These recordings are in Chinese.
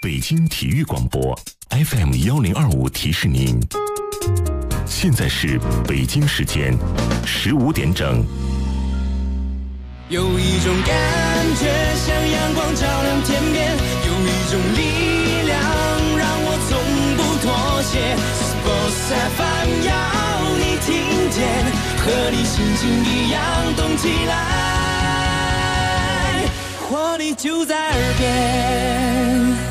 北京体育广播 FM1025提示您，现在是北京时间15点整。 有一种感觉像阳光照亮天边，有一种力量让我从不妥协。Sports FM 要你听见，和你心情一样动起来，活力就在耳边。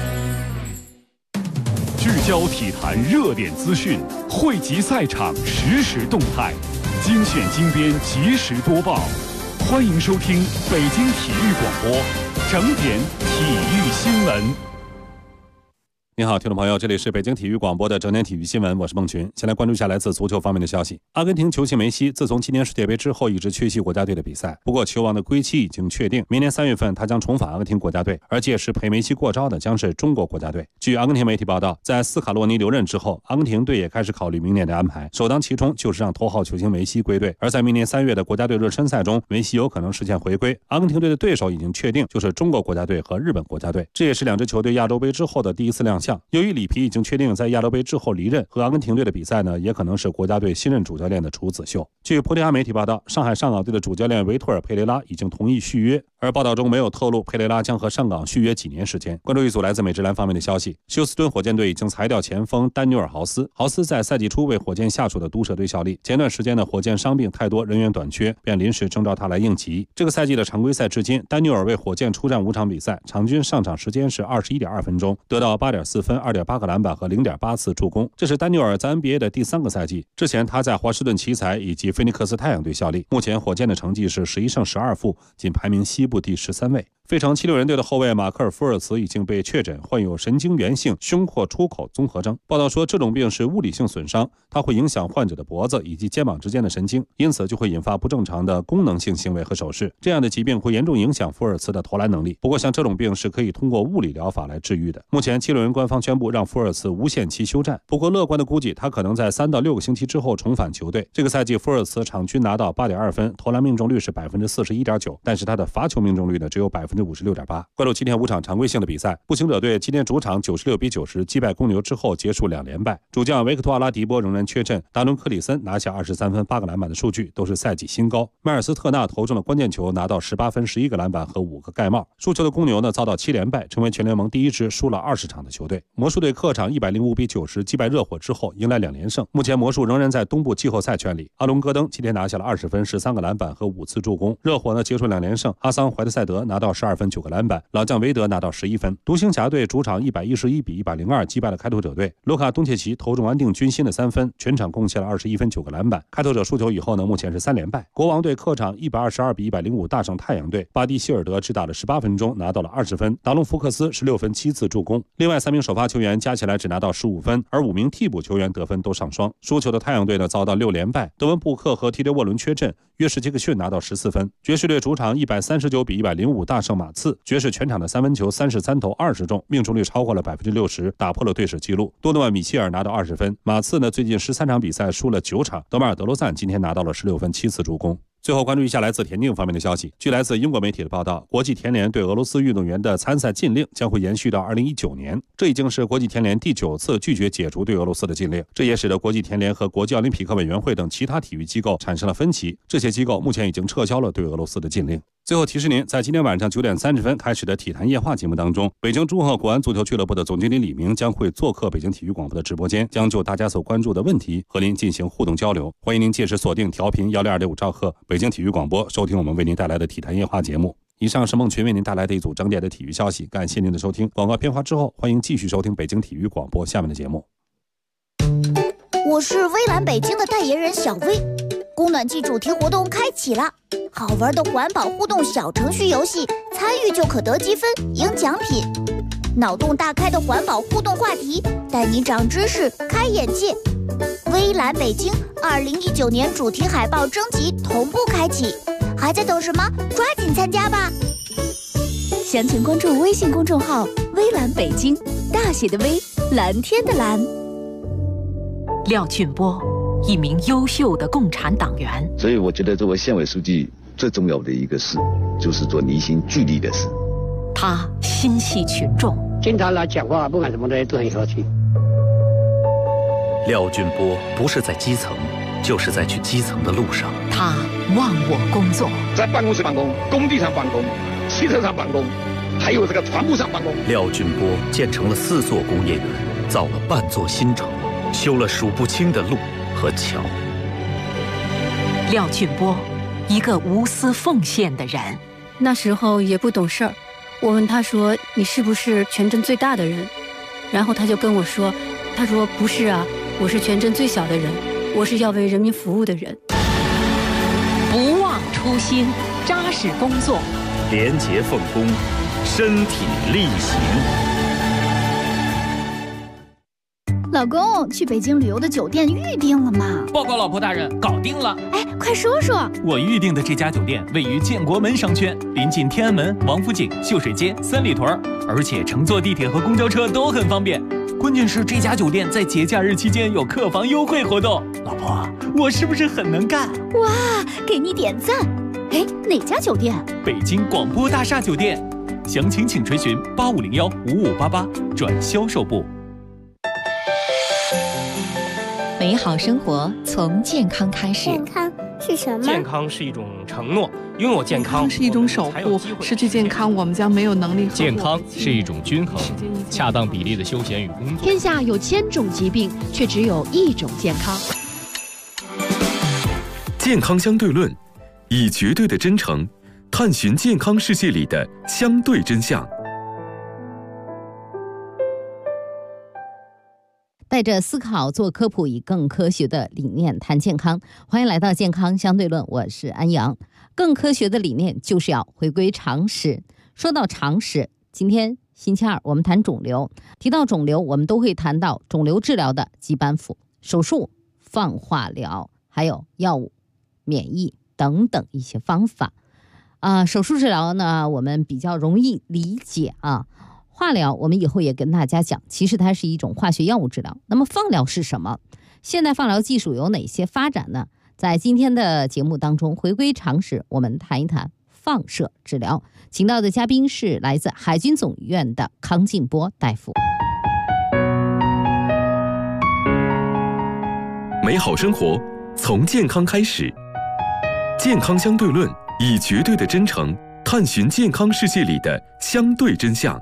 聚焦体坛热点资讯，汇集赛场实时动态，精选精编及时播报。欢迎收听北京体育广播整点体育新闻。 您好，听众朋友，这里是北京体育广播的整点体育新闻，我是孟群。先来关注一下来自足球方面的消息。阿根廷球星梅西自从今年世界杯之后一直缺席国家队的比赛，不过球王的归期已经确定，明年3月份他将重返阿根廷国家队，而届时陪梅西过招的将是中国国家队。据阿根廷媒体报道，在斯卡洛尼留任之后，阿根廷队也开始考虑明年的安排，首当其冲就是让头号球星梅西归队。而在明年3月的国家队热身赛中，梅西有可能实现回归。阿根廷队的对手已经确定，就是中国国家队和日本国家队，这也是两支球队亚洲杯之后的第一次亮相。由于里皮已经确定在亚洲杯之后离任，和阿根廷队的比赛呢，也可能是国家队新任主教练的处子秀。据葡萄牙媒体报道，上海上港队的主教练维托尔·佩雷拉已经同意续约，而报道中没有透露佩雷拉将和上港续约几年时间。关注一组来自美职篮方面的消息，休斯敦火箭队已经裁掉前锋丹纽尔·豪斯。豪斯在赛季初为火箭下属的毒蛇队效力，前段时间的火箭伤病太多，人员短缺，便临时征召他来应急。这个赛季的常规赛至今，丹纽尔为火箭出战5场比赛，场均上场时间是21.2分钟，得到8.4分、2.8个篮板和0.8次助攻。这是丹纽尔在 NBA 的第3个赛季，之前他在华盛顿奇才以及菲尼克斯太阳队效力。目前火箭的成绩是11胜12负，仅排名西部第13位。费城76人队的后卫马克尔·福尔茨已经被确诊患有神经源性胸廓出口综合征。报道说，这种病是物理性损伤，它会影响患者的脖子以及肩膀之间的神经，因此就会引发不正常的功能性行为和手势。这样的疾病会严重影响福尔茨的投篮能力。不过，像这种病是可以通过物理疗法来治愈的。目前76人官方宣布让福尔茨无限期休战，不过乐观的估计，他可能在3到6个星期之后重返球队。这个赛季，福尔茨场均拿到8.2分，投篮命中率是41.9%，但是他的罚球命中率呢只有56.8%。关注今天5场常规性的比赛，步行者队今天主场96-90击败公牛之后结束2连败，主将维克托·阿拉迪波仍然缺阵，达伦·克里森拿下23分8个篮板的数据都是赛季新高，迈尔斯特纳投中了关键球，拿到18分11个篮板和5个盖帽。输球的公牛呢遭到7连败，成为全联盟第一支输了20场的球队。魔术队客场105-90击败热火之后迎来2连胜，目前魔术仍然在东部季后赛圈里。阿隆戈登今天拿下了20分13个篮板和5次助攻。热火呢结束2连胜，阿桑怀特塞德拿到12分9个篮板，老将韦德拿到11分。独行侠队主场111-102击败了开拓者队，卢卡东切奇投中安定军心的3分，全场贡献了21分9个篮板。开拓者输球以后呢，目前是3连败。国王队客场122-105大胜太阳队，巴蒂希尔德只打了18分钟，拿到了20分，达隆福克斯16分7次助攻。另外3名首发球员加起来只拿到15分，而5名替补球员得分都上双。输球的太阳队呢遭到6连败，德文布克和提德沃伦缺阵，约什杰克逊拿到14分。爵士队主场139-105大胜马刺，爵士全场的三分球33投20中，命中率超过了60%，打破了队史纪录。多诺万·米切尔拿到20分。马刺呢最近13场比赛输了9场，德马尔·德罗赞今天拿到了16分7次助攻。最后关注一下来自田径方面的消息。据来自英国媒体的报道，国际田联对俄罗斯运动员的参赛禁令将会延续到2019年。这已经是国际田联第9次拒绝解除对俄罗斯的禁令，这也使得国际田联和国际奥林匹克委员会等其他体育机构产生了分歧。这些机构目前已经撤销了对俄罗斯的禁令。最后提示您，在今天晚上9点30分开始的体坛夜话节目当中，北京中赫国安足球俱乐部的总经理李明将会做客北京体育广播的直播间，将就大家所关注的问题和您进行互动交流。欢迎您届时锁定调频102.5兆赫北京体育广播，收听我们为您带来的体坛夜话节目。以上是孟群为您带来的一组整点的体育消息，感谢您的收听。广告片花之后，欢迎继续收听北京体育广播下面的节目。 我是微蓝北京的代言人小薇，供暖季主题活动开启了，好玩的环保互动小程序游戏，参与就可得积分赢奖品。脑洞大开的环保互动话题，带你长知识开眼界。微蓝北京2019年主题海报征集同步开启，还在等什么？抓紧参加吧！ 详情关注微信公众号微蓝北京，大写的微，蓝天的蓝。 廖俊波，一名优秀的共产党员， 所以我觉得作为县委书记最重要的一个事，就是做离心聚力的事。 他心系群众， 经常来讲话，不管什么的都很和气。 廖俊波不是在基层，就是在去基层的路上。 他忘我工作， 在办公室办公、工地上办公、汽车上办公，还有这个船坞上办公。 廖俊波建成了4座工业园，造了半座新城，修了数不清的路和桥。 廖俊波，一个无私奉献的人。 那时候也不懂事儿，我问他说：“你是不是全镇最大的人？”然后他就跟我说：“他说不是啊，我是全镇最小的人，我是要为人民服务的人。” 不忘初心，扎实工作， 廉洁奉公，身体力行。 老公，去北京旅游的酒店预定了吗？ 报告老婆大人，搞定了。 哎，快说说。 我预定的这家酒店位于建国门商圈，临近天安门、王府井、秀水街、三里屯，而且乘坐地铁和公交车都很方便。关键是这家酒店在节假日期间有客房优惠活动。老婆，我是不是很能干？ 哇，给你点赞。哎，哪家酒店？ 北京广播大厦酒店。详情请垂询8501-5588转销售部。 美好生活从健康开始。 健康是什么？ 健康是一种承诺，拥有健康是一种守护，失去健康我们将没有能力。 健康是一种均衡，恰当比例的休闲与工作。 天下有1000种疾病，却只有1种健康。 健康相对论，以绝对的真诚探寻健康世界里的相对真相。 带着思考做科普，以更科学的理念谈健康。欢迎来到健康相对论，我是安阳。更科学的理念就是要回归常识。说到常识，今天星期2我们谈肿瘤。提到肿瘤，我们都会谈到肿瘤治疗的基板斧、手术、放化疗，还有药物、免疫等等一些方法。手术治疗呢，我们比较容易理解啊。化疗我们以后也跟大家讲，其实它是一种化学药物治疗。那么放疗是什么？现代放疗技术有哪些发展呢？在今天的节目当中，回归常识，我们谈一谈放射治疗。请到的嘉宾是来自海军总医院的康进波大夫。 美好生活从健康开始，健康相对论，以绝对的真诚探寻健康世界里的相对真相。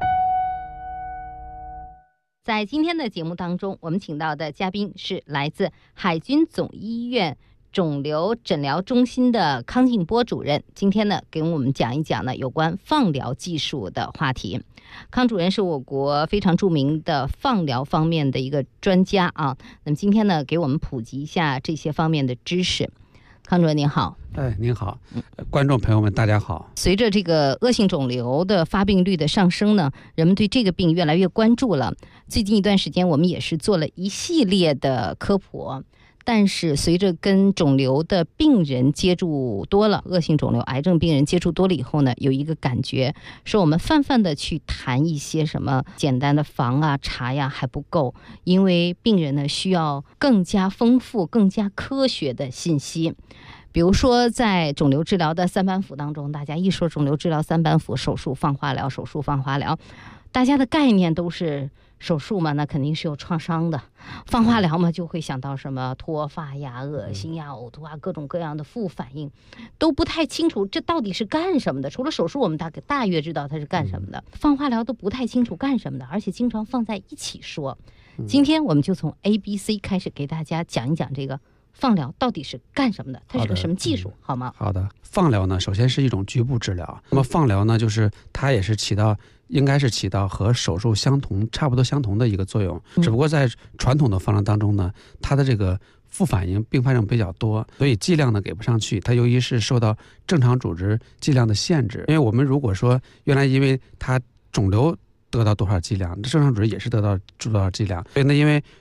在今天的节目当中，我们请到的嘉宾是来自海军总医院肿瘤诊疗中心的康进波主任。今天呢，给我们讲一讲呢有关放疗技术的话题。康主任是我国非常著名的放疗方面的一个专家啊。那么今天呢，给我们普及一下这些方面的知识。康主任您好。 您好，观众朋友们大家好。 随着这个恶性肿瘤的发病率的上升呢，人们对这个病越来越关注了。最近一段时间我们也是做了一系列的科普，但是随着跟肿瘤的病人接触多了，恶性肿瘤癌症病人接触多了以后呢，有一个感觉说我们泛泛的去谈一些什么简单的防啊查呀还不够，因为病人呢需要更加丰富更加科学的信息。比如说在肿瘤治疗的3板斧当中，大家一说肿瘤治疗3板斧，手术放化疗，手术放化疗，大家的概念都是手术嘛，那肯定是有创伤的；放化疗嘛，就会想到什么脱发呀、恶心呀、呕吐啊，各种各样的副反应，都不太清楚这到底是干什么的。除了手术，我们大约知道它是干什么的，放化疗都不太清楚干什么的，而且经常放在一起说。今天我们就从 ABC 开始给大家讲一讲这个放疗到底是干什么的，它是个什么技术，好吗？ 好的，放疗呢，首先是一种局部治疗。那么放疗呢，就是它也是应该是起到和手术差不多相同的一个作用，只不过在传统的放疗当中呢，它的这个副反应并发症比较多，所以剂量呢给不上去。它由于是受到正常组织剂量的限制，因为我们如果说原来因为它肿瘤得到多少剂量，正常组织也是得到多少剂量，所以呢，因为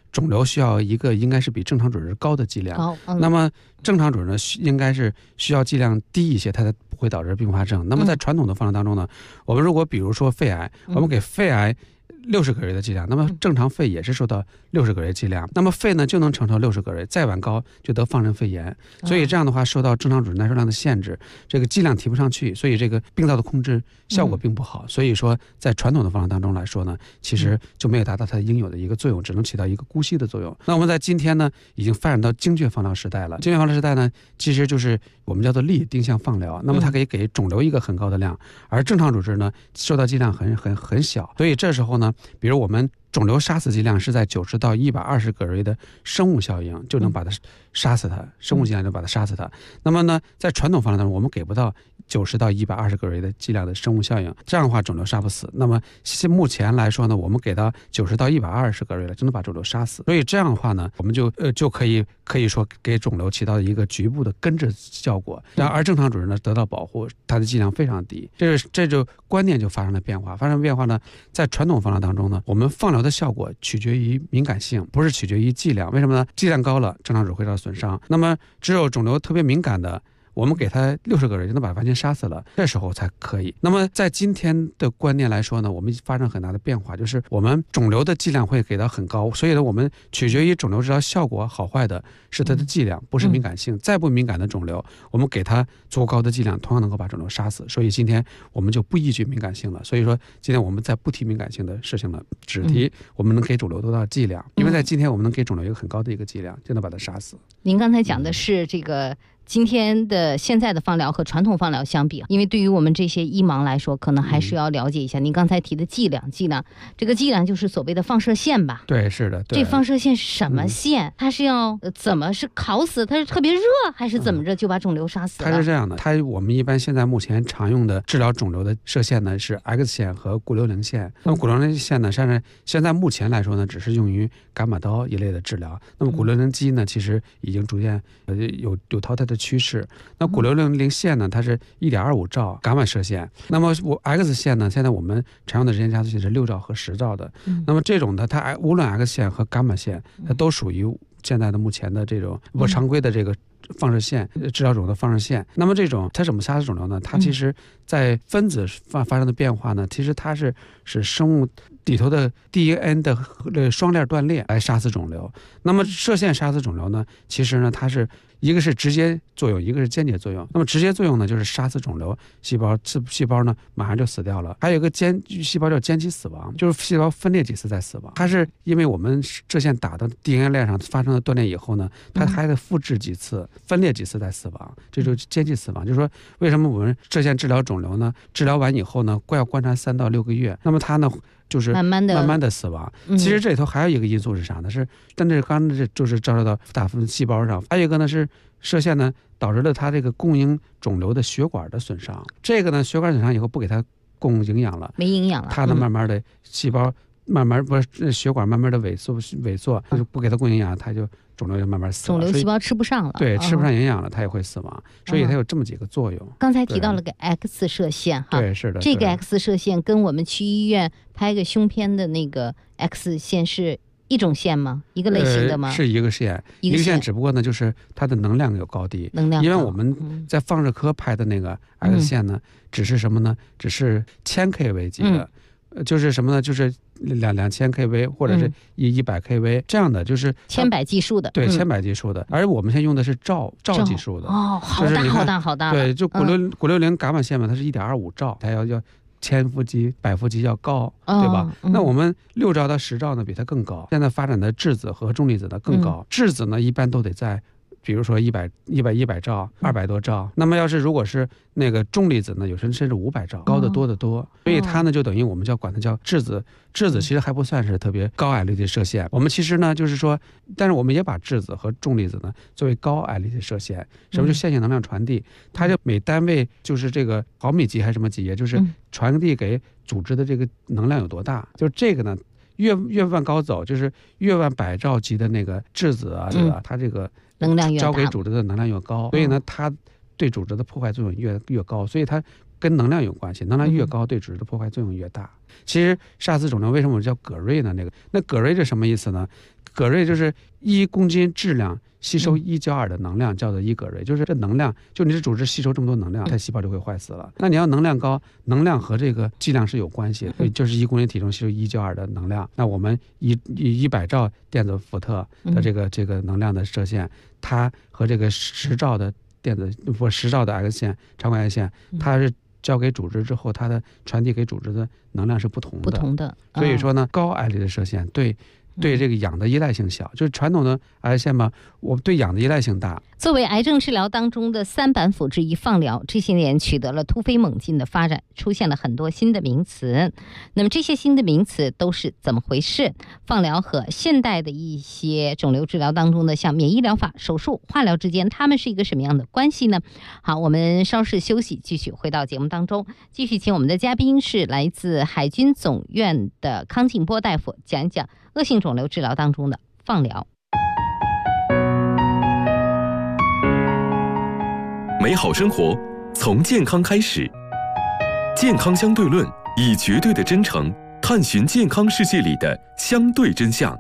肿瘤需要一个应该是比正常组织高的剂量，那么正常组织呢应该是需要剂量低一些，它才不会导致并发症。那么在传统的方式当中呢，我们如果比如说肺癌，我们给肺癌60个瑞的剂量，那么正常肺也是受到60个瑞剂量，那么肺呢就能承受60个瑞，再往高就得放射肺炎，所以这样的话受到正常组织耐受量的限制，这个剂量提不上去，所以这个病灶的控制效果并不好。所以说在传统的方法当中来说呢，其实就没有达到它应有的一个作用，只能起到一个姑息的作用。那我们在今天呢已经发展到精确放疗时代了，精确放疗时代呢其实就是我们叫做粒定向放疗，那么它可以给肿瘤一个很高的量，而正常组织呢受到剂量很小，所以这时候呢比如我们肿瘤杀死剂量是在90到120个瑞的生物效应就能把它杀死它，生物剂量就把它杀死它。那么呢，在传统方法当中，我们给不到90到120个瑞的剂量的生物效应，这样的话肿瘤杀不死。那么目前来说呢，我们给到90到120个瑞了，就能把肿瘤杀死。所以这样的话呢，我们就可以说给肿瘤起到一个局部的根治效果，而正常组织呢得到保护，它的剂量非常低。这就观念就发生了变化。发生变化呢，在传统方法当中呢，我们放疗的效果取决于敏感性，不是取决于剂量。为什么呢？剂量高了，正常组织会受到损伤。那么只有肿瘤特别敏感的，我们给它60个人就能把它完全杀死了，这时候才可以。那么在今天的观念来说呢，我们发生很大的变化，就是我们肿瘤的剂量会给到很高，所以呢，我们取决于肿瘤治疗效果好坏的是它的剂量，不是敏感性。再不敏感的肿瘤，我们给它足够高的剂量，同样能够把肿瘤杀死。所以今天我们就不依据敏感性了。所以说今天我们在不提敏感性的事情了，只提我们能给肿瘤多大剂量，因为在今天我们能给肿瘤一个很高的一个剂量，就能把它杀死。 您刚才讲的是这个今天的现在的放疗和传统放疗相比，因为对于我们这些医盲来说，可能还是要了解一下您刚才提的剂量。这个剂量就是所谓的放射线吧？ 对，是的。 这放射线是什么线？它是要怎么是烤死？它是特别热，还是怎么着就把肿瘤杀死了？ 它是这样的，我们一般现在目前常用的治疗肿瘤的射线呢是 X 线和骨瘤棱线。那么骨瘤棱线呢，现在目前来说呢，只是用于伽马刀一类的治疗。那么骨瘤棱基呢，其实已经逐渐有淘汰的趋势。那骨瘤棱线呢，它是1.25兆伽马射线。那么X 线呢，现在我们常用的人间加速器是6兆和10兆的。那么这种的，它无论 X 线和伽马线，它都属于现在的目前的这种不常规的这个放射线治疗肿瘤的放射线。那么这种它怎么杀死肿瘤呢？它其实在分子发生的变化呢，其实它是生物里头的 DNA 的双链断裂来杀死肿瘤。那么射线杀死肿瘤呢，其实呢它是一个是直接作用，一个是间接作用。那么直接作用呢，就是杀死肿瘤细胞呢马上就死掉了。还有一个细胞叫间期死亡，就是细胞分裂几次再死亡。它是因为我们射线打到 DNA 链上发生了断裂以后呢，它还得复制几次，分裂几次再死亡，这就是间期死亡。就是说为什么我们射线治疗肿瘤呢？治疗完以后呢，要观察3到6个月，那么它呢就是慢慢的死亡。其实这里头还有一个因素是啥呢？但是刚才就是照射到大部分细胞上，还有一个呢是射线呢导致了它这个供应肿瘤的血管的损伤。这个呢血管损伤以后不给它供营养了， 没营养了， 它呢慢慢的细胞血管慢慢的萎缩，就不给它供营养，它就肿瘤就慢慢死了。 肿瘤细胞吃不上了， 对，吃不上营养了，它也会死亡。所以它有这么几个作用。 刚才提到了个 X 射线哈， 对，是的。 这个 X 射线跟我们去医院拍个胸片的那个 X 线是一种线吗？一个类型的吗？ 是一个线，一个线，只不过呢，就是它的能量有高低。因为我们在放射科拍的那个 X 线呢，只是什么呢？只是1000 kV 级的，就是什么呢？就是2000 kV 或者是100 kV 这样的，就是千百计数的。 对，千百计数的。而我们现在用的是兆计数的。 哦，好大。 对，就骨瘤棱伽马线嘛，它是1.25兆，它要1000伏级、100伏级要高，对吧？那我们6兆到10兆呢，比它更高。现在发展的质子和重粒子呢更高，质子呢一般都得在，比如说100兆、200多兆。那么如果是那个重粒子呢，有时甚至500兆，高得多得多。所以它呢就等于我们管它叫质子。质子其实还不算是特别高矮粒的射线。我们其实呢就是说，但是我们也把质子和重粒子呢作为高矮粒的射线。什么叫线性能量传递？它就每单位就是这个毫米级还是什么级，也就是传递给组织的这个能量有多大。就这个呢，越往高走，就是越往100兆级的那个质子啊，对吧？它这个能量越大， 交给组织的能量越高，所以呢，它对组织的破坏作用越高，所以它跟能量有关系，能量越高，对组织的破坏作用越大。其实杀死肿瘤为什么叫葛瑞呢？那葛瑞是什么意思呢？ 葛瑞就是1公斤质量吸收1焦耳的能量，叫做1葛瑞，就是这能量，就你这组织吸收这么多能量，它细胞就会坏死了。那你要能量高，能量和这个剂量是有关系的，就是1公斤体重吸收1焦耳的能量。那我们以100兆电子伏特的这个能量的射线，它和这个10兆的10兆的 X 线长轨 X 线，它是交给组织之后，它的传递给组织的能量是不同的。所以说呢，高艾力的射线对这个氧的依赖性小，就是传统的癌线嘛，我对氧的依赖性大。 作为癌症治疗当中的3板斧之一，放疗这些年取得了突飞猛进的发展，出现了很多新的名词。那么这些新的名词都是怎么回事？放疗和现代的一些肿瘤治疗当中的像免疫疗法、手术、化疗之间，它们是一个什么样的关系呢？好，我们稍事休息，继续回到节目当中，继续请我们的嘉宾是来自海军总院的康劲波大夫，讲一讲恶性肿瘤治疗当中的放疗。 美好生活从健康开始，健康相对论以绝对的真诚探寻健康世界里的相对真相。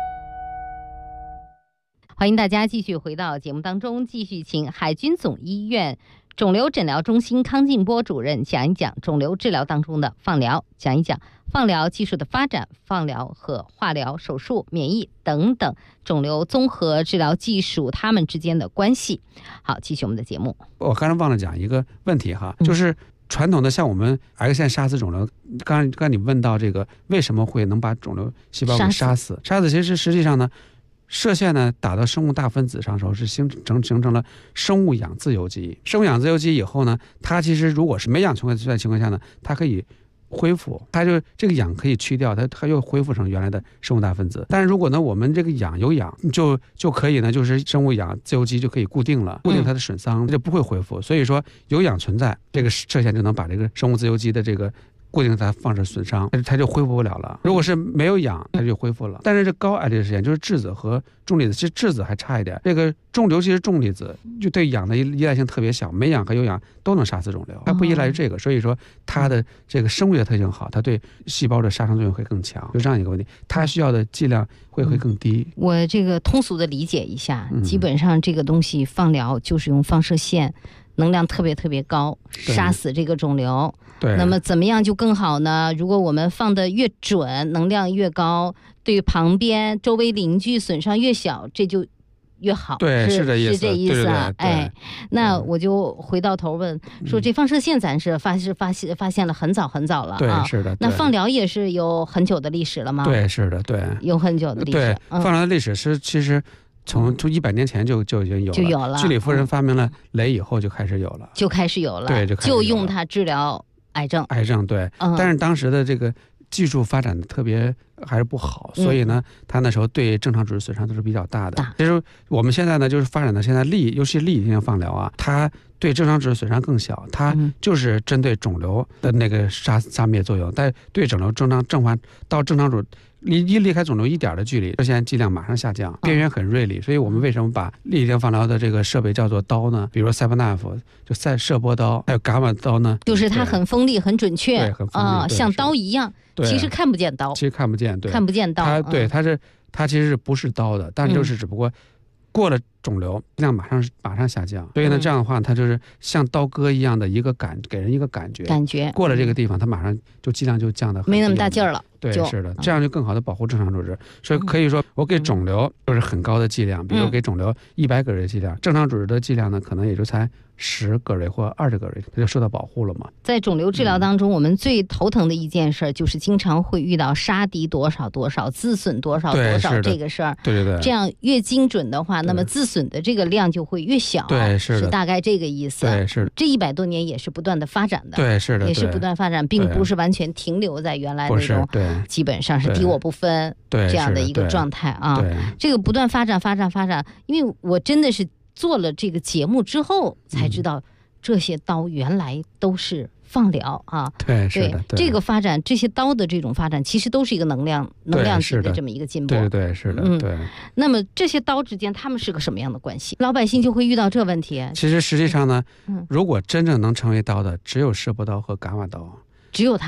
欢迎大家继续回到节目当中，继续请海军总医院肿瘤诊疗中心康劲波主任讲一讲肿瘤治疗当中的放疗，讲一讲放疗技术的发展，放疗和化疗、手术、免疫等等肿瘤综合治疗技术它们之间的关系。好，继续我们的节目。 我刚才忘了讲一个问题哈，就是传统的像我们 X 线杀死肿瘤，刚你问到这个为什么会能把肿瘤细胞给杀死，其实实际上呢，射线呢打到生物大分子上的时候是形成了生物氧自由基。生物氧自由基以后呢，它其实如果是没氧存在情况下呢，它可以恢复，它就这个氧可以去掉，它又恢复成原来的生物大分子。但是如果呢，我们这个有氧就可以呢，就是生物氧自由基就可以固定它的损伤，它就不会恢复。所以说有氧存在，这个射线就能把这个生物自由基的这个固定它放置损伤，它就恢复不了了。如果是没有氧，它就恢复了。但是这高艾力射线就是质子和重离子，其实质子还差一点。这个尤其是重离子，就对氧的依赖性特别小，没氧和有氧都能杀死肿瘤，它不依赖于这个，所以说它的这个生物学特性好，它对细胞的杀伤作用会更强。就这样一个问题，它需要的剂量会更低。 我这个通俗的理解一下，基本上这个东西放疗就是用放射线，能量特别特别高，杀死这个肿瘤。 对， 那么怎么样就更好呢？如果我们放得越准，能量越高，对旁边周围邻居损伤越小，这就越好。 对，是这意思啊。 哎，那我就回到头问，说这放射线咱是发现了很早很早了啊。 对，是的。 那放疗也是有很久的历史了吗？ 对，是的，对， 有很久的历史。 对，放疗的历史是其实从100年前就已经有了。居里夫人发明了镭以后就开始有了。 对，就用它治疗癌症对，但是当时的这个技术发展的特别还是不好，所以呢，它那时候对正常组织损伤都是比较大的。其实我们现在呢，就是发展到现在尤其粒进行放疗啊，它对正常组织损伤更小，它就是针对肿瘤的那个杀灭作用，但对肿瘤到正常组织离开肿瘤1点的距离，射线剂量马上下降，边缘很锐利。所以我们为什么把粒径放疗的这个设备叫做刀呢？比如说 CyberKnife 就射波刀，还有伽马刀呢， 就是它很锋利、很准确， 对，很锋利像刀一样。其实看不见刀， 其实看不见，对， 看不见刀。 它其实是不是刀的，但就是只不过过了肿瘤剂量马上下降，所以呢，这样的话它就是像刀割一样的给人一个感觉过了这个地方，它马上就剂量就降得没那么大劲儿了。 对，是的，这样就更好的保护正常组织。所以可以说，我给肿瘤就是很高的剂量，比如给肿瘤100个瑞剂量，正常组织的剂量呢，可能也就才10个瑞或20个瑞，它就受到保护了嘛。 在肿瘤治疗当中，我们最头疼的一件事就是经常会遇到杀敌多少多少，自损多少多少这个事儿。 对， 这样越精准的话，那么自损的这个量就会越小。 对，是大概这个意思。 对，是的。 这100多年也是不断的发展的。 对，是的， 也是不断发展，并不是完全停留在原来那种，基本上是敌我不分这样的一个状态啊。这个不断发展，因为我真的是做了这个节目之后才知道，这些刀原来都是放疗啊。 对，是的， 这个发展，这些刀的这种发展，其实都是一个能量级的这么一个进步。 对，是的，对。 那么这些刀之间，他们是个什么样的关系？老百姓就会遇到这问题。 其实实际上呢，如果真正能成为刀的，只有射波刀和伽马刀， 只有它俩。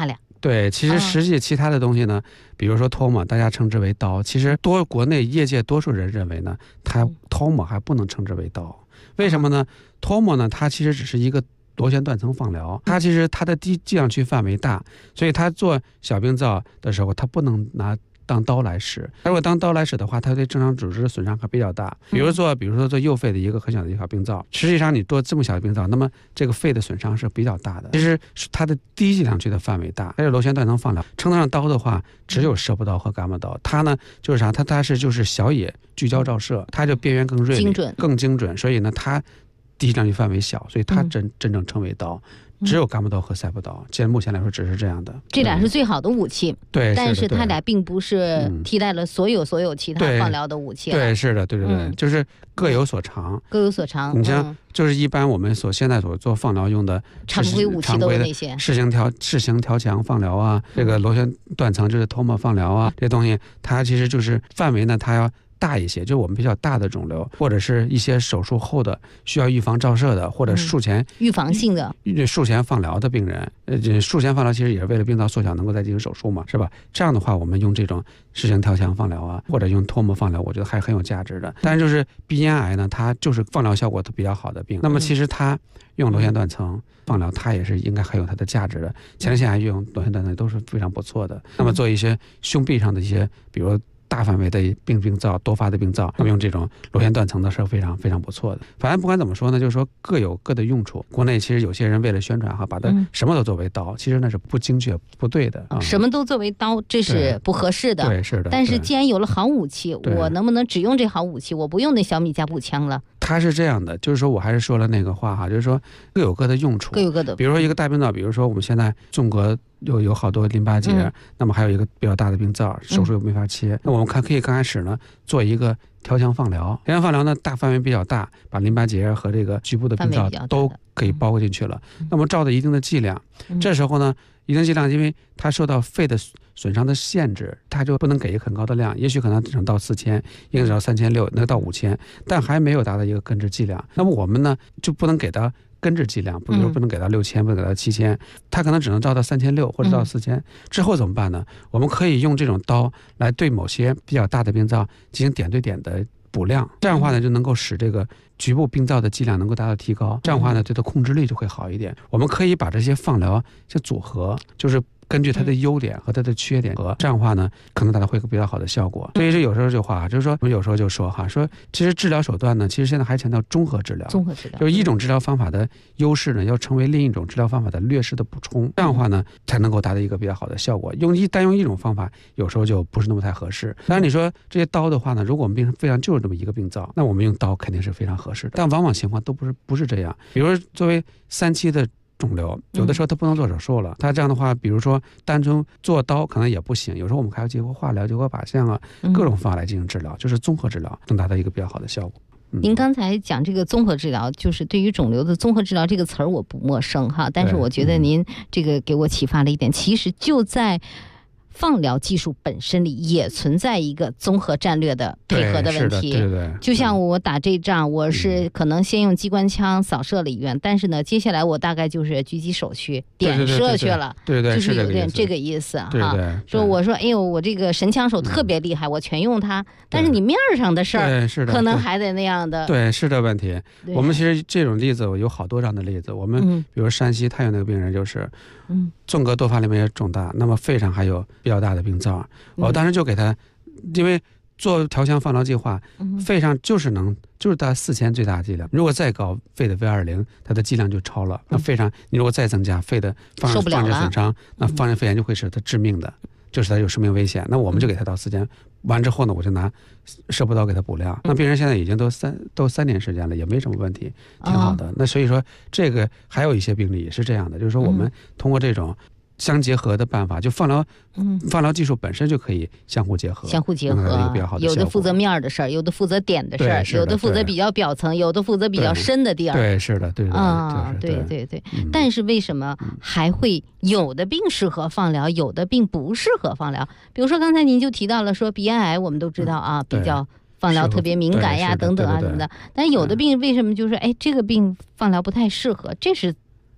对，其实实际其他的东西呢，比如说脱模，大家称之为刀，其实国内业界多数人认为呢，它脱模还不能称之为刀。为什么呢？脱模呢，它其实只是一个螺旋断层放疗，它其实它的剂量区范围大，所以它做小病灶的时候，它不能拿当刀来使。如果当刀来使的话，它对正常组织的损伤还比较大。比如说做右肺的一个很小的一个小病灶，实际上你做这么小的病灶，那么这个肺的损伤是比较大的。其实它的低剂量区的范围大，还有螺旋断层放疗，称得上刀的话，只有射步刀和伽马刀。它呢就是啥？它就是小野聚焦照射，它就边缘更锐利、更精准，所以呢它低剂量区范围小，所以它真正称为刀。只有伽马刀和塞步刀，现在目前来说只是这样的。 这俩是最好的武器， 对， 但是它俩并不是替代了所有其他放疗的武器。 对，是的，对，就是各有所长， 各有所长。 你像，就是一般我们现在所做放疗用的常规武器都有那些， 视型调强放疗啊，这个螺旋断层就是脱模放疗啊，这东西它其实就是范围呢，它要大一些，就是我们比较大的肿瘤，或者是一些手术后的需要预防照射的，或者术前预防性的术前放疗的病人，术前放疗其实也是为了病灶缩小能够再进行手术嘛，是吧？这样的话，我们用这种视型调强放疗啊，或者用脱模放疗，我觉得还很有价值的。但是就是鼻咽癌呢，它就是放疗效果比较好的病，那么其实它用螺旋断层放疗，它也是应该很有它的价值的。前列腺癌用螺旋断层都是非常不错的。那么做一些胸壁上的一些，比如大范围的病灶、多发的病灶，那么用这种螺旋断层的是非常非常不错的。反正不管怎么说呢，就是说各有各的用处。国内其实有些人为了宣传把它什么都作为刀，其实那是不精确、不对的。 什么都作为刀，这是不合适的。 对，是的。 但是既然有了好武器，我能不能只用这好武器？我不用那小米加步枪了？ 它是这样的，就是说我还是说了那个话就是说各有各的用处， 各有各的。 比如说一个大病灶，比如说我们现在纵隔有好多淋巴结，那么还有一个比较大的病灶，手术又没法切，那我们可以刚开始呢做一个调强放疗。调强放疗呢大范围比较大，把淋巴结和这个局部的病灶都可以包括进去了。那么照的一定的剂量，这时候呢一定剂量，因为它受到肺的损伤的限制，它就不能给一个很高的量，也许可能只能到4000，应该只到3600，那到5000，但还没有达到一个根治剂量。那么我们呢就不能给到根治剂量，比如不能给到6000，不能给到7000，它可能只能照到3600或者到4000。之后怎么办呢？我们可以用这种刀来对某些比较大的病灶进行点对点的补量，这样的话呢就能够使这个局部病灶的剂量能够达到提高，这样的话呢对它控制力就会好一点。我们可以把这些放疗组合，就是根据它的优点和它的缺点和这样的话呢可能达到会有比较好的效果。所以这有时候就话就是说我们有时候就说说其实治疗手段呢，其实现在还强调综合治疗，就是一种治疗方法的优势呢要成为另一种治疗方法的劣势的补充，这样的话呢才能够达到一个比较好的效果。单用一种方法有时候就不是那么太合适。当然你说这些刀的话呢，如果我们病人非常就是这么一个病灶，那我们用刀肯定是非常合适的，但往往情况都不是这样。比如说作为3期的肿瘤，有的时候它不能做手术了，它这样的话比如说单纯做刀可能也不行，有时候我们还要结合化疗、结合靶向啊，各种方法来进行治疗，就是综合治疗能达到一个比较好的效果。 您刚才讲这个综合治疗，就是对于肿瘤的综合治疗这个词儿我不陌生哈，但是我觉得您这个给我启发了一点，其实就在放疗技术本身里也存在一个综合战略的配合的问题。 对， 就像我打这仗，我是可能先用机关枪扫射了医院，但是呢接下来我大概就是狙击手去点射去了， 对， 就是有点这个意思哈。说我说哎呦我这个神枪手特别厉害，我全用它，但是你面上的事儿可能还得那样的。 对，是的问题。我们其实这种例子有好多这样的例子，我们比如山西太原那个病人就是纵隔多发淋巴结肿大，那么肺上还有比较大的病灶，我当时就给他，因为做调强放疗计划，肺上就是到4000最大剂量，如果再高肺的 V20， 它的剂量就超了，那肺上你如果再增加肺的放射损伤，那放射肺炎就会使它致命的，就是它有生命危险。那我们就给他到4000，完之后呢，我就拿射步刀给他补量。那病人现在已经都3年时间了，也没什么问题，挺好的。那所以说这个还有一些病例也是这样的，就是说我们通过这种相结合的办法，就放疗技术本身就可以相互结合， 有的负责面的事儿，有的负责点的事儿，有的负责比较表层，有的负责比较深的地儿。 对，是的，对对。但是为什么还会有的病适合放疗，有的病不适合放疗？比如说刚才您就提到了说鼻咽癌，我们都知道啊，比较放疗特别敏感呀，等等啊什么的。但有的病为什么就是这个病放疗不太适合？这是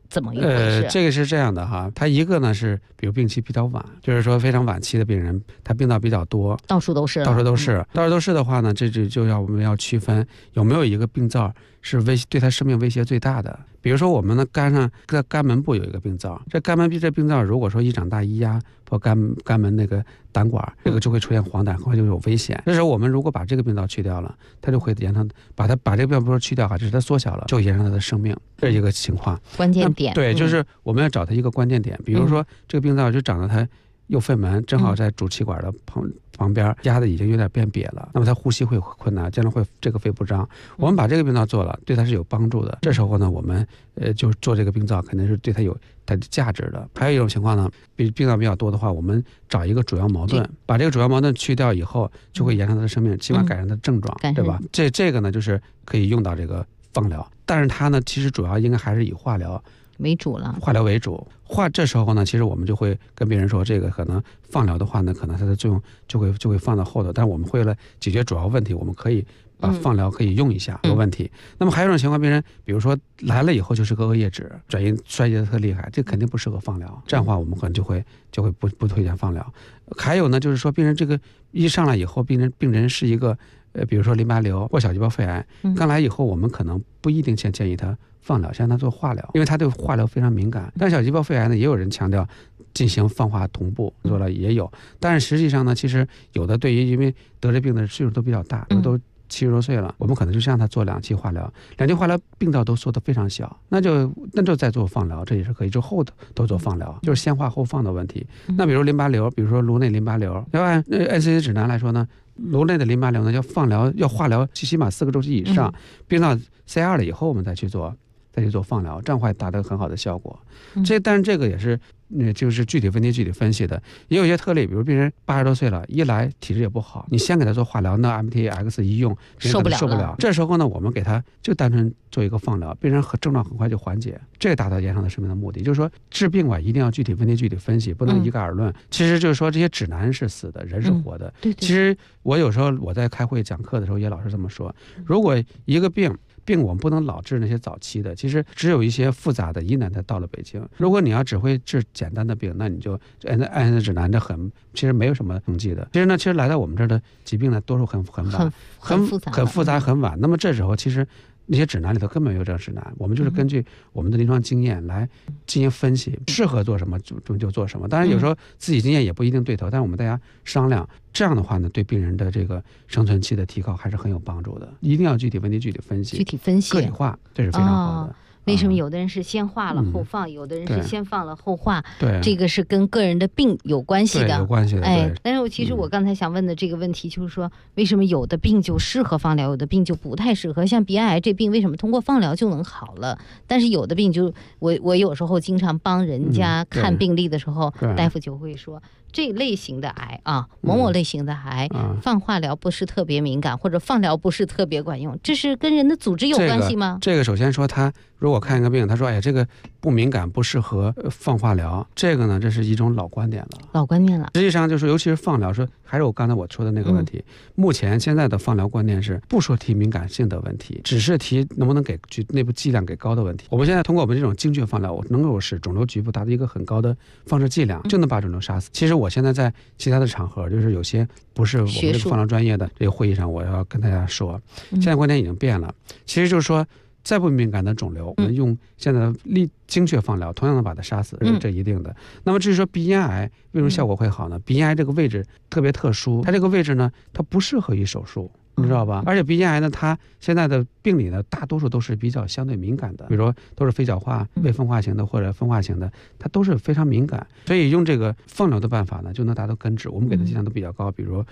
怎么一回事？ 这个是这样的哈，他一个呢是比如病期比较晚，就是说非常晚期的病人，他病灶比较多， 到处都是的话呢，这就我们要区分有没有一个病灶是对他生命威胁最大的。比如说我们的肝门部有一个病灶，这肝门这病灶如果说一长大一压破肝门那个胆管，这个就会出现黄疸，很快就有危险。这时候我们如果把这个病灶去掉了，它就会延长，把这个病灶不是去掉哈，只是它缩小了，就延长它的生命，这是一个情况。 关键点对，就是我们要找它一个关键点，比如说这个病灶就长到它右肺门正好在主气管的旁边，压的已经有点变瘪了，那么他呼吸会困难，将来会这个肺不张。我们把这个病灶做了，对他是有帮助的。这时候呢，我们就做这个病灶，肯定是对他有它的价值的。还有一种情况呢，病灶比较多的话，我们找一个主要矛盾，把这个主要矛盾去掉以后，就会延长他的生命，起码改善他的症状，对吧？这个呢，就是可以用到这个放疗，但是它呢，其实主要应该还是以化疗为主了， 化疗为主。这时候呢，其实我们就会跟别人说，这个可能放疗的话呢，可能它的作用就会放到后头。但是我们为了解决主要问题，我们可以把放疗可以用一下这个问题。那么还有一种情况，病人比如说来了以后就是个恶液质，转移衰竭的特厉害，这肯定不适合放疗。这样的话，我们可能就会不推荐放疗。还有呢，就是说病人这个一上来以后，病人是一个比如说淋巴瘤或小细胞肺癌，刚来以后，我们可能不一定建议他放疗，先让他做化疗，因为他对化疗非常敏感。但小细胞肺癌呢，也有人强调进行放化同步做了也有，但是实际上呢，其实有的对于因为得这病的岁数都比较大，都70多岁了，我们可能就让他做2期化疗，2期化疗病灶都缩得非常小，那就再做放疗，这也是可以，之后都做放疗，就是先化后放的问题。那比如淋巴瘤，比如说颅内淋巴瘤，要按 NCD 指南来说呢，颅内的淋巴瘤呢要放疗要化疗起码4个周期以上，病灶 C2 了以后我们再去做放疗，这样会达到很好的效果。但是这个也是就是具体问题具体分析的，也有一些特例，比如病人80多岁了，一来体质也不好，你先给他做化疗，那 MTX 一用受不了，这时候呢，我们给他就单纯做一个放疗，病人症状很快就缓解，这个达到延长他生命的目的。就是说治病吧，一定要具体问题具体分析，不能一概而论。其实就是说这些指南是死的，人是活的。对。其实我有时候我在开会讲课的时候也老是这么说，如果一个病我们不能老治那些早期的，其实只有一些复杂的疑难才到了北京。如果你要只会治简单的病，那你就按指南的其实没有什么统计的。其实来到我们这儿的疾病呢，多数很晚，很复杂很晚。那么这时候其实那些指南里头根本没有这个指南，我们就是根据我们的临床经验来进行分析，适合做什么就做什么。当然有时候自己经验也不一定对头，但是我们大家商量，这样的话呢，对病人的这个生存期的提高还是很有帮助的。一定要具体问题具体分析，个体化，这是非常好的。 为什么有的人是先化了后放，有的人是先放了后化？ 对， 这个是跟个人的病有关系的， 有关系的。 但是其实我刚才想问的这个问题就是说，为什么有的病就适合放疗，有的病就不太适合？像鼻癌这病，为什么通过放疗就能好了？但是有的病就我有时候经常帮人家看病历的时候，大夫就会说，这类型的癌啊，某某类型的癌，放化疗不是特别敏感，或者放疗不是特别管用，这是跟人的组织有关系吗？ 这个首先说他如果看一个病，他说哎呀这个不敏感不适合放化疗，这个呢这是一种老观点了。实际上就是尤其是放疗，说还是我刚才我说的那个问题，目前现在的放疗观念是不说提敏感性的问题，只是提能不能给内部剂量给高的问题。我们现在通过我们这种精确放疗，能够使肿瘤局部达到一个很高的放射剂量，就能把肿瘤杀死。其实我现在在其他的场合，就是有些不是我们这个放疗专业的这个会议上，我要跟大家说，现在观点已经变了。其实就是说，再不敏感的肿瘤，我们用现在的精确放疗，同样能把它杀死，这一定的。那么至于说鼻咽癌为什么效果会好呢？鼻咽癌这个位置特别特殊，它这个位置呢，它不适合于手术。你知道吧？而且鼻咽癌呢，它现在的病理呢，大多数都是比较相对敏感的，比如说都是非角化、未分化型的或者分化型的，它都是非常敏感。所以用这个放疗的办法呢，就能达到根治。我们给的剂量都比较高，比如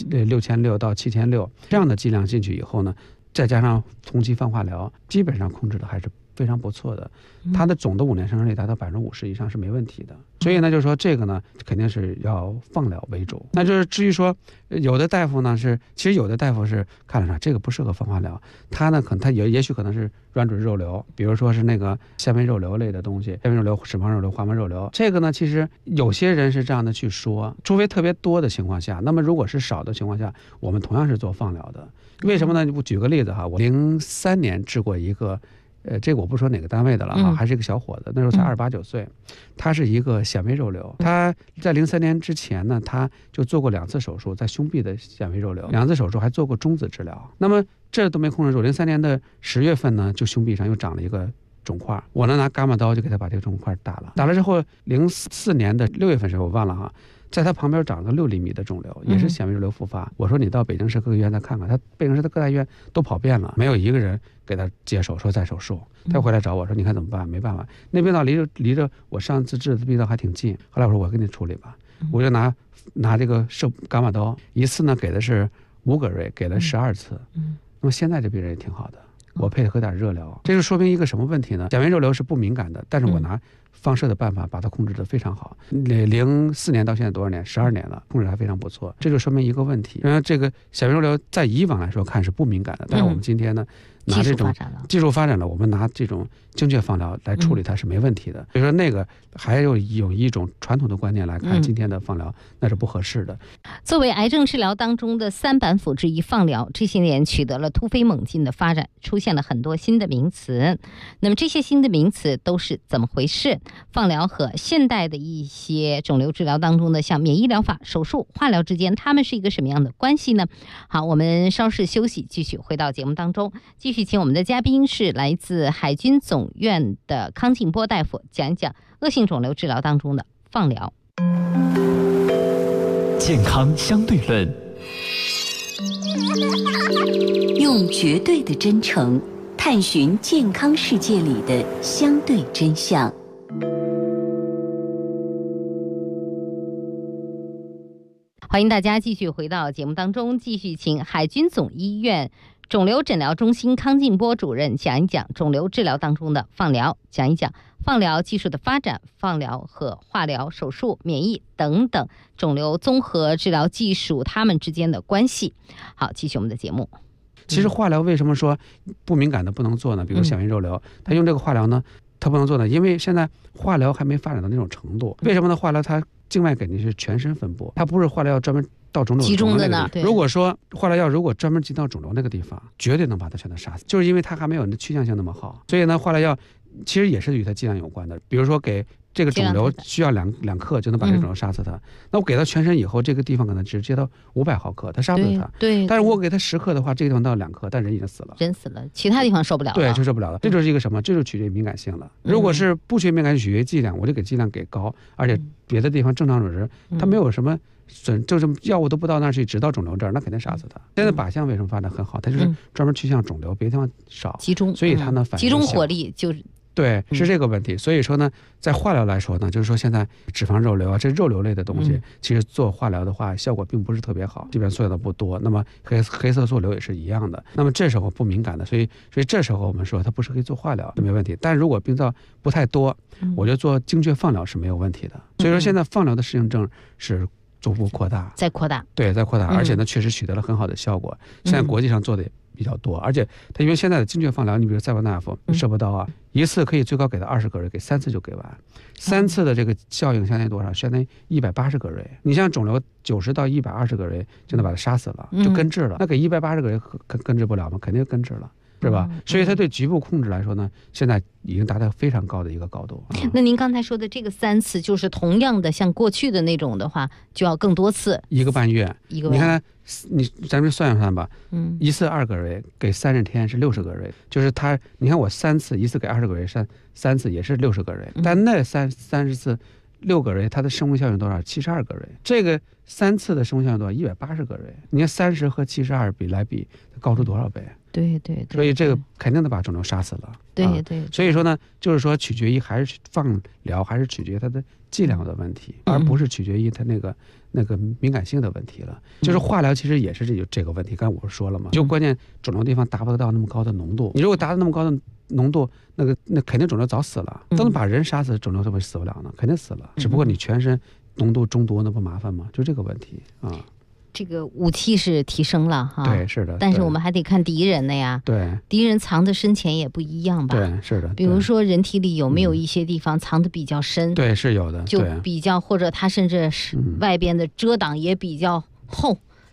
6600到7600这样的剂量进去以后呢，再加上同期放化疗，基本上控制的还是非常不错的。它的总的5年生存率达到50%以上是没问题的。所以呢，就是说这个呢，肯定是要放疗为主。那就是至于说，有的大夫呢其实有的大夫是看了啥，这个不适合放化疗，他呢他也许可能是软准肉瘤，比如说是那个纤维肉瘤类的东西，纤维肉瘤、脂肪肉瘤、滑膜肉瘤。这个呢，其实有些人是这样的去说，除非特别多的情况下，那么如果是少的情况下，我们同样是做放疗的。为什么呢？我举个例子哈，我03年治过一个这个我不说哪个单位的了哈，还是一个小伙子，那时候才28、29岁，他是一个纤维肉瘤。他在03年之前呢，他就做过2次手术，在胸壁的纤维肉瘤，2次手术还做过中子治疗。那么这都没控制住，03年的10月份呢，就胸壁上又长了一个肿块，我呢拿伽马刀就给他把这个肿块打了。打了之后，04年的6月份时候我忘了哈，在他旁边长了个6厘米的肿瘤，也是纤维肉瘤复发。我说你到北京市各个医院再看看，他北京市的各大医院都跑遍了，没有一个人给他接手说再手术。他回来找我说你看怎么办？没办法，那病灶离着我上次治的病灶还挺近。后来我说我给你处理吧，我就拿这个伽马刀，一次呢给的是5个闾，给了12次。那么现在这病人也挺好的，我配合点热疗，这就说明一个什么问题呢？纤维肉瘤是不敏感的，但是我拿放射的办法把它控制得非常好。04年到现在多少年？12年了，控制还非常不错。这就说明一个问题，因为这个纤维肉瘤在以往来说看是不敏感的，但是我们今天呢，拿这种技术发展了，我们拿这种精确放疗来处理它是没问题的。所以说那个还有一种传统的观念来看，今天的放疗那是不合适的。 作为癌症治疗当中的3板斧之一，放疗这些年取得了突飞猛进的发展，出现了很多新的名词。那么这些新的名词都是怎么回事？放疗和现代的一些肿瘤治疗当中的像免疫疗法、手术、化疗之间，它们是一个什么样的关系呢？好，我们稍事休息，继续回到节目当中，继续请我们的嘉宾是来自海军总院的康劲波大夫，讲一讲恶性肿瘤治疗当中的放疗。 健康相对论， 用绝对的真诚探寻健康世界里的相对真相。 欢迎大家继续回到节目当中，继续请海军总医院肿瘤诊疗中心康劲波主任讲一讲肿瘤治疗当中的放疗，讲一讲放疗技术的发展，放疗和化疗、手术、免疫等等肿瘤综合治疗技术它们之间的关系。好，继续我们的节目。 其实化疗为什么说不敏感的不能做呢？比如纤维肉瘤，他用这个化疗呢，他不能做呢，因为现在化疗还没发展到那种程度。为什么呢？化疗它境外肯定是全身分布，它不是化疗要专门到肿瘤集中的呢。 如果说化疗药如果专门集到肿瘤那个地方，绝对能把它全都杀死，就是因为它还没有那趋向性那么好。所以呢，化疗药其实也是与它剂量有关的。比如说给这个肿瘤需要2克就能把这个肿瘤杀死它，那我给它全身以后，这个地方可能只接到500毫克，它杀不死它。 对。 但是我给它10克的话，这个地方到2克，但人已经死了。 人死了，其他地方受不了了。 对，就受不了了。这就是一个什么？这就取决于敏感性了。如果是不取决于敏感性，取决于剂量，我就给剂量给高，而且别的地方正常种植，它没有什么就是药物都不到那儿去，只到肿瘤这儿，那肯定杀死它。现在靶向为什么发展很好？它就是专门去向肿瘤，别的地方少， 集中， 所以它呢反应集中火力就是对，是这个问题。所以说呢，在化疗来说呢，就是说现在脂肪肉瘤啊，这肉瘤类的东西，其实做化疗的话，效果并不是特别好，基本上做的不多。那么黑色素瘤也是一样的。那么这时候不敏感的，所以这时候我们说它不适合做化疗，没问题。但如果病灶不太多，我觉得做精确放疗是没有问题的。所以说现在放疗的适应症是逐步扩大， 在扩大， 对，在扩大，而且呢，确实取得了很好的效果。现在国际上做的也比较多，而且它因为现在的精确放疗，你比如塞博纳夫、射波刀啊，一次可以最高给到20个闾，给3次就给完，3次的这个效应相当于多少？相当于180个闾。你像肿瘤90到120个闾就能把它杀死了，就根治了。那给180个闾根治不了吗？肯定根治了。是吧？所以它对局部控制来说呢，现在已经达到非常高的一个高度。 那您刚才说的这个3次，就是同样的，像过去的那种的话，就要更多次，1个半月。你看，咱们算一算吧，一次2个闾，给30天是60个闾，就是它，你看我3次，一次给20个闾，3次也是60个闾，但那30次6个闾，它的生物效应多少？72个闾。这个3次的生物效应多少？180个闾。你看30和72比，它高出多少倍？ 对， 所以这个肯定得把肿瘤杀死了。 对， 所以说呢，就是说取决于还是放疗，还是取决于它的剂量的问题，而不是取决于它那个敏感性的问题了。就是化疗其实也是这个问题，刚才我说了嘛，就关键肿瘤地方达不到那么高的浓度。你如果达到那么高的浓度，那肯定肿瘤早死了。都能把人杀死，肿瘤怎么死不了呢？肯定死了。只不过你全身浓度中毒，那不麻烦吗？就这个问题啊。 这个武器是提升了哈， 对，是的， 但是我们还得看敌人的呀， 对， 敌人藏的深浅也不一样吧， 对，是的。 比如说人体里有没有一些地方藏的比较深， 对，是有的， 就比较或者它甚至是外边的遮挡也比较厚，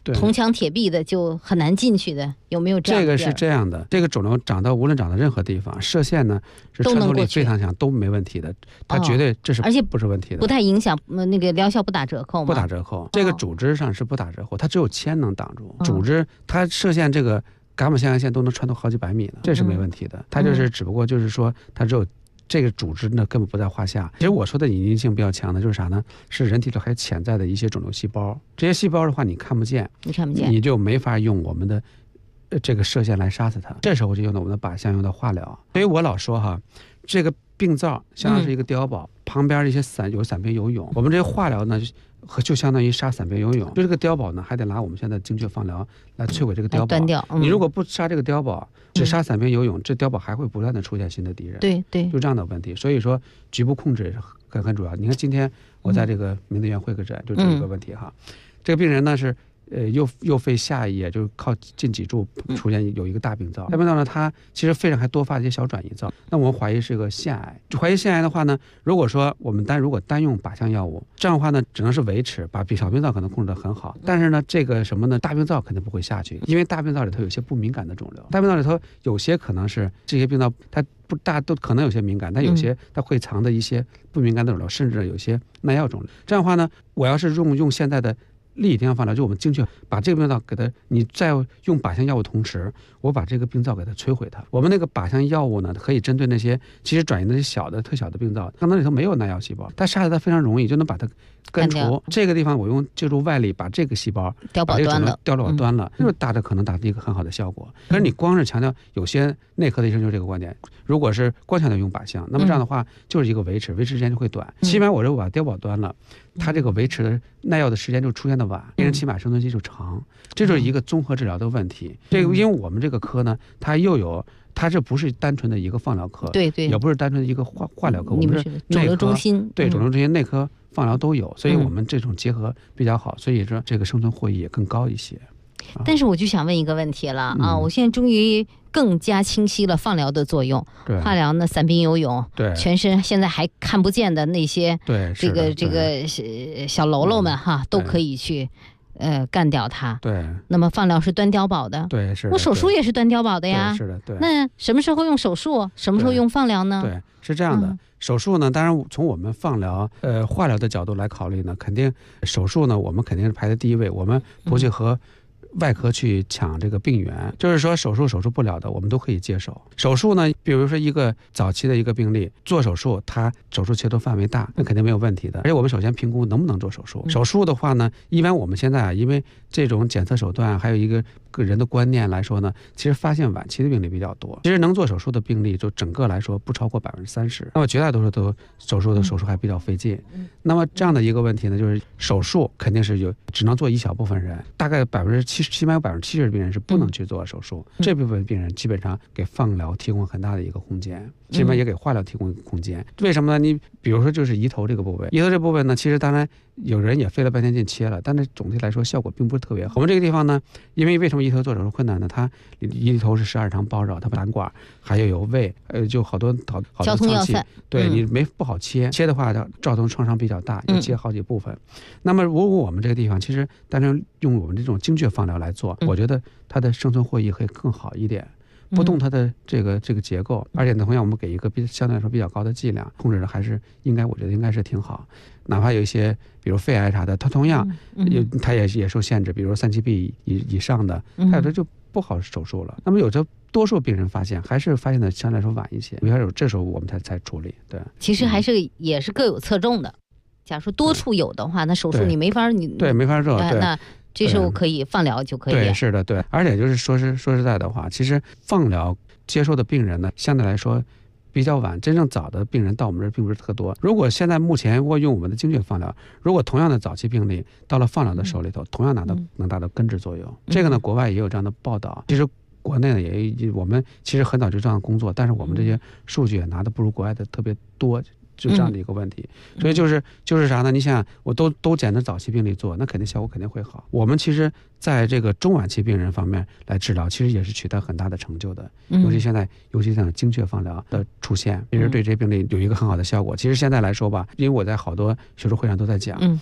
铜墙铁壁的就很难进去的，有没有这样的？ 这个是这样的，这个肿瘤无论长到任何地方，射线呢是穿透力非常强，都没问题的，它绝对这是而且不是问题的， 不太影响那个疗效，不打折扣吗？ 不打折扣，这个组织上是不打折扣，它只有铅能挡住，组织它射线这个伽马象牙线都能穿透好几百米呢，这是没问题的，它就是只不过就是说它只有。这个组织呢根本不在话下。其实我说的隐匿性比较强的就是啥呢？是人体里还潜在的一些肿瘤细胞。这些细胞的话你看不见，你就没法用我们的这个射线来杀死它。这时候就用到我们的靶向，用到化疗。所以我老说哈，这个病灶相当于是一个碉堡，旁边一些散兵游泳。我们这些化疗呢，就相当于杀散兵游泳。就这个碉堡呢，还得拿我们现在精确放疗来摧毁这个碉堡。 断掉。 你如果不杀这个碉堡，只杀散兵游泳，这碉堡还会不断的出现新的敌人。 对，就这样的问题。所以说，局部控制很主要。你看今天我在这个明德院会个诊，就这一个问题哈。这个病人呢是。右肺下叶就是靠近脊柱出现有一个大病灶，大病灶呢，它其实肺上还多发一些小转移灶，那我们怀疑是个腺癌。怀疑腺癌的话呢，如果说我们如果单用靶向药物，这样的话呢，只能是维持，把小病灶可能控制得很好，但是呢，这个什么呢，大病灶肯定不会下去，因为大病灶里头有些不敏感的肿瘤，大病灶里头有些可能是这些病灶它不大都可能有些敏感，但有些它会藏的一些不敏感的肿瘤，甚至有些耐药肿瘤。这样的话呢，我要是用现在的立体定向放疗，就我们精确把这个病灶给它，你再用靶向药物同时，我把这个病灶给它摧毁它。我们那个靶向药物呢，可以针对那些其实转移那些特小的病灶，可能里头没有耐药细胞，它杀死它非常容易，就能把它根除。这个地方我用借助外力把这个细胞碉堡端了， 就是可能达到一个很好的效果。可是你光是强调，有些内科的医生就这个观点，如果是光强调用靶向，那么这样的话就是一个维持时间就会短。起码我这把碉堡端了，它这个维持的耐药的时间就出现的晚，病人起码生存期就长，这就是一个综合治疗的问题。这个因为我们这个科呢，它这不是单纯的一个放疗科， 对， 也不是单纯的一个化疗科，我们是肿瘤中心， 对，肿瘤中心内科放疗都有，所以我们这种结合比较好，所以说这个生存获益也更高一些。 但是我就想问一个问题了啊，我现在终于更加清晰了放疗的作用。化疗呢，散兵游泳，全身现在还看不见的那些，这个小喽啰们哈，都可以去干掉它。 对。 那么放疗是端碉堡的， 对，是。 我手术也是端碉堡的呀， 是的，对。 那什么时候用手术？什么时候用放疗呢？ 对，是这样的。手术呢，当然从我们放疗、化疗的角度来考虑呢，肯定手术呢，我们肯定是排在第一位，我们不去和外科去抢这个病源，就是说手术不了的，我们都可以接手。手术呢，比如说一个早期的一个病例做手术，他手术切除范围大，那肯定没有问题的。而且我们首先评估能不能做手术。手术的话呢，一般我们现在因为这种检测手段，还有一个人的观念来说呢，其实发现晚期的病例比较多。其实能做手术的病例，就整个来说不超过30%。那么绝大多数都手术还比较费劲。那么这样的一个问题呢，就是手术肯定是只能做一小部分人，大概起码有70%的病人是不能去做手术。这部分病人基本上给放疗提供很大的一个空间，起码也给化疗提供空间。为什么呢？你比如说就是胰头这个部位，胰头这部分呢，其实当然有人也费了半天劲切了，但是总体来说效果并不是特别好。我们这个地方呢，因为什么胰头做手术困难呢？它胰头是12肠包绕，它胆管还有胃，就好多交通要塞， 对你不好切的话，造成创伤比较大，要切好几部分。那么如果我们这个地方其实单纯用我们这种精确放疗来做，我觉得它的生存获益会更好一点。不动它的这个结构，而且同样我们给一个相对来说比较高的剂量，控制的还是我觉得应该是挺好。哪怕有一些比如肺癌啥的，它同样它也受限制，比如3期 以上的，它有的就不好手术了。那么有的多数病人还是发现的相对来说晚一些，这时候我们才处理。对， 其实也是各有侧重的。假如说多处有的话，那手术你没法做， 那这时候可以放疗就可以。 对，是的，对。而且就是说实在的话，其实放疗接受的病人呢，相对来说比较晚，真正早的病人到我们这儿并不是特多。如果现在目前用我们的精确放疗，如果同样的早期病例到了放疗的手里头，同样能达到根治作用。这个呢，国外也有这样的报道。其实国内呢我们其实很早就这样工作，但是我们这些数据也拿的不如国外的特别多。就这样的一个问题，所以就是啥呢？你想我都捡着早期病例做，那肯定效果肯定会好。我们其实在这个中晚期病人方面来治疗，其实也是取得很大的成就的。尤其像精确放疗的出现，其实对这些病例有一个很好的效果。其实现在来说吧，因为我在好多学术会上都在讲，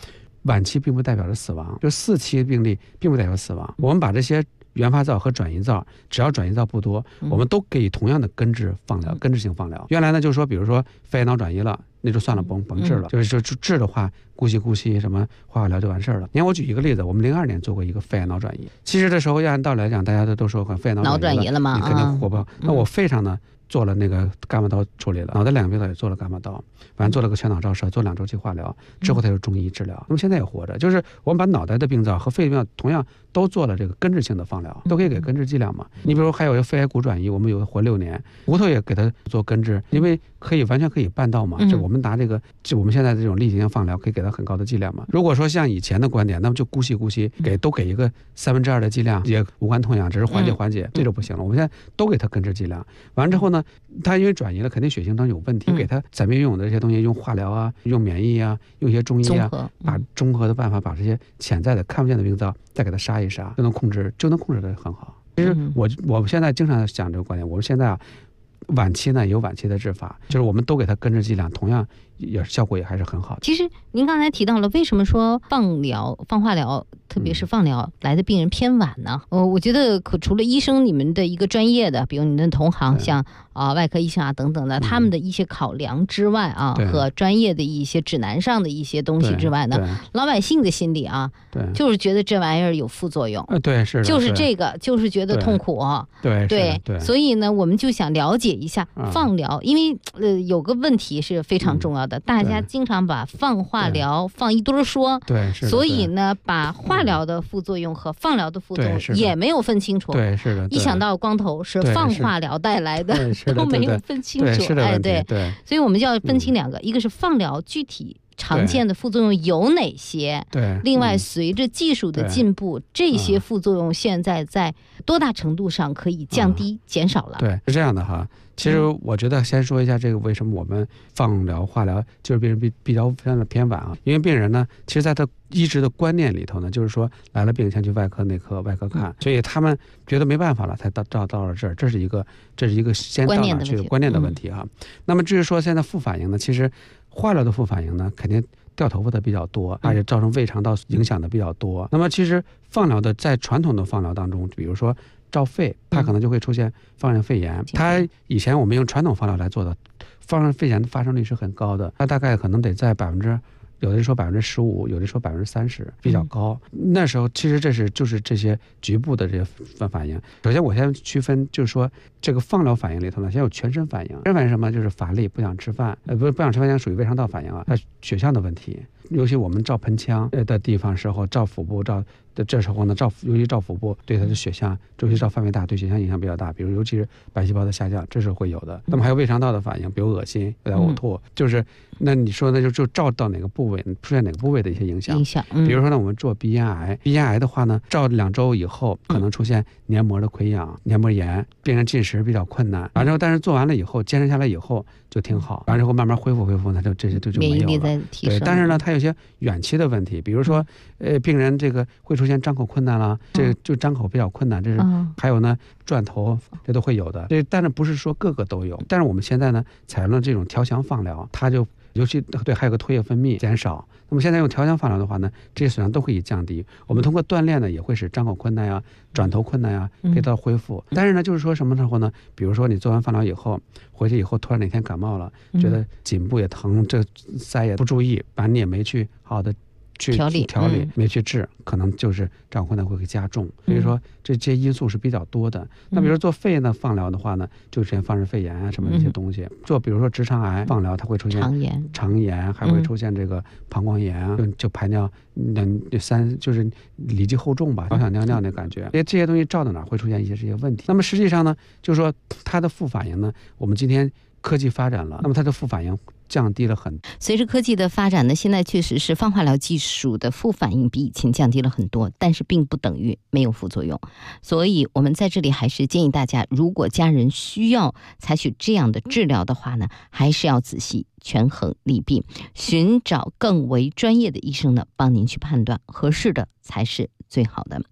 晚期并不代表着死亡，就4期病例并不代表死亡。我们把这些原发灶和转移灶，只要转移灶不多，我们都给予同样的根治放疗，根治性放疗。原来呢，就是说，比如说肺癌脑转移了，那就算了，甭治了。就是治的话，姑息什么化疗就完事儿了。你看，我举一个例子，我们02年做过一个肺癌脑转移。其实这时候按道理来讲，大家都说肺癌脑转移了嘛，你肯定活不好。那我肺上呢做了那个伽马刀处理了，脑袋2个病灶也做了伽马刀，完做了个全脑照射，做2周期化疗之后，他就中医治疗。那么现在也活着，就是我们把脑袋的病灶和肺病灶同样都做了这个根治性的放疗，都可以给根治剂量嘛。你比如还有一个肺癌骨转移，我们有的活6年，骨头也给他做根治，因为完全可以办到嘛。就我们拿这个，就我们现在这种例行性放疗，可以给他很高的剂量嘛。如果说像以前的观点，那么就姑息，都给一个2/3的剂量，也无关痛痒，只是缓解，这就不行了。我们现在都给他根治剂量，完了之后呢，他因为转移了，肯定血型当中有问题，给他咱们用的这些东西，用化疗啊，用免疫啊，用一些中医啊，把综合的办法，把这些潜在的看不见的病灶再给它杀一杀，就能控制得很好。其实我们现在经常讲这个观点，我们现在晚期呢有晚期的治法，就是我们都给它根治剂量，同样也效果也还是很好的。 其实您刚才提到了，为什么说放化疗，特别是放疗来的病人偏晚呢？我觉得除了医生你们的一个专业的，比如你的同行像外科医生啊等等的，他们的一些考量之外啊，和专业的一些指南上的一些东西之外呢，老百姓的心理啊，就是觉得这玩意儿有副作用， 对，是的， 就是这个，就是觉得痛苦，对，所以呢，我们就想了解一下放疗，因为有个问题是非常重要的，大家经常把放化疗放一堆说， 对， 所以呢，把化疗的副作用和放疗的副作用也没有分清楚， 对，是的， 一想到光头是放化疗带来的，都没有分清楚，对，所以我们就要分清2个，一个是放疗具体常见的副作用有哪些？ 对， 另外随着技术的进步，这些副作用现在在多大程度上可以降低、减少了？ 对，是这样的哈。其实我觉得先说一下这个为什么我们放疗、化疗就是病人比较偏晚啊？因为病人呢，其实在他医治的观念里头呢，就是说来了病先去外科、内科、外科看，所以他们觉得没办法了，才到了这儿，这是一个先到哪去观念的问题哈。那么至于说现在副反应呢，其实化疗的副反应呢，肯定掉头发的比较多，而且造成胃肠道影响的比较多。那么其实放疗的在传统的放疗当中，比如说照肺，它可能就会出现放射肺炎。它以前我们用传统放疗来做的，放射肺炎的发生率是很高的，它大概可能得在有的人说15%，有的说30%，比较高。那时候其实就是这些局部的这些反应。首先我先区分，就是说这个放疗反应里头呢，先有全身反应。全身反应什么？就是乏力、不想吃饭，不想吃饭，属于胃肠道反应啊，它血象的问题。尤其我们照盆腔的地方时候，照腹部这时候呢，尤其照腹部，对它的血象，尤其照范围大，对血象影响比较大。比如尤其是白细胞的下降，这是会有的。那么还有胃肠道的反应，比如恶心、有点呕吐，就是那你说那就照到哪个部位，出现哪个部位的一些影响。比如说呢，我们做鼻咽癌，鼻咽癌的话呢，照2周以后可能出现黏膜的溃疡、黏膜炎，病人进食比较困难。完之后，但是做完了以后，坚持下来以后就挺好。完之后慢慢恢复，那就这些就没有了。免疫力在提升。对，但是呢，它有些远期的问题，比如说病人这个会出现张口困难了，这个就张口比较困难，这是还有呢转头，这都会有的。但是不是说个个都有。但是我们现在呢采用了这种调降放疗，它就尤其对还有个唾液分泌减少。那么现在用调降放疗的话呢，这些损伤都可以降低。我们通过锻炼呢，也会使张口困难呀、转头困难呀可以得到恢复。但是呢，就是说什么时候呢？比如说你做完放疗以后，回去以后突然哪天感冒了，觉得颈部也疼，这腮也不注意，反正你也没去好好的去调理，没去治，可能就是张口困难会加重。所以说这些因素是比较多的。那比如说做肺呢放疗的话呢，就出现放射肺炎啊什么这些东西。做比如说直肠癌放疗，它会出现肠炎，还会出现这个膀胱炎啊，就排尿就是里积厚重吧，老想尿尿那感觉。这些东西照到哪会出现一些这些问题。那么实际上呢，就是说它的副反应呢，我们今天科技发展了，那么它的副反应降低了很多。 随着科技的发展呢，现在确实是放化疗技术的副反应比以前降低了很多，但是并不等于没有副作用。所以我们在这里还是建议大家，如果家人需要采取这样的治疗的话呢，还是要仔细权衡利弊，寻找更为专业的医生呢，帮您去判断合适的才是最好的。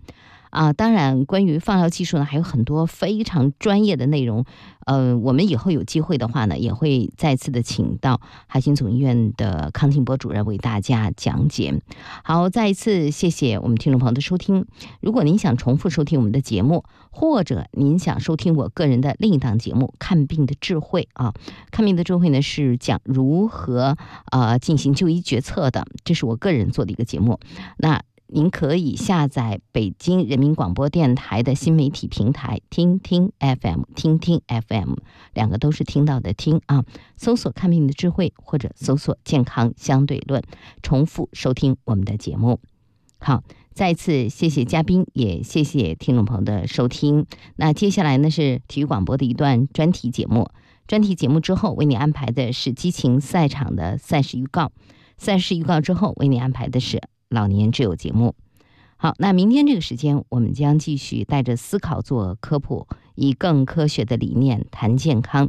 当然，关于放疗技术呢，还有很多非常专业的内容。我们以后有机会的话呢，也会再次的请到海星总医院的康庆波主任为大家讲解。好，再一次谢谢我们听众朋友的收听。如果您想重复收听我们的节目，或者您想收听我个人的另一档节目《看病的智慧》看病的智慧呢是讲如何进行就医决策的，这是我个人做的一个节目。那您可以下载北京人民广播电台的新媒体平台听听 FM， 听听 FM， 两个都是听到的听搜索看病的智慧或者搜索健康相对论，重复收听我们的节目。好，再次谢谢嘉宾，也谢谢听众朋友的收听。那接下来呢是体育广播的一段专题节目，专题节目之后为你安排的是激情赛场的赛事预告，赛事预告之后为你安排的是老年之友节目。好，那明天这个时间我们将继续带着思考做科普，以更科学的理念谈健康。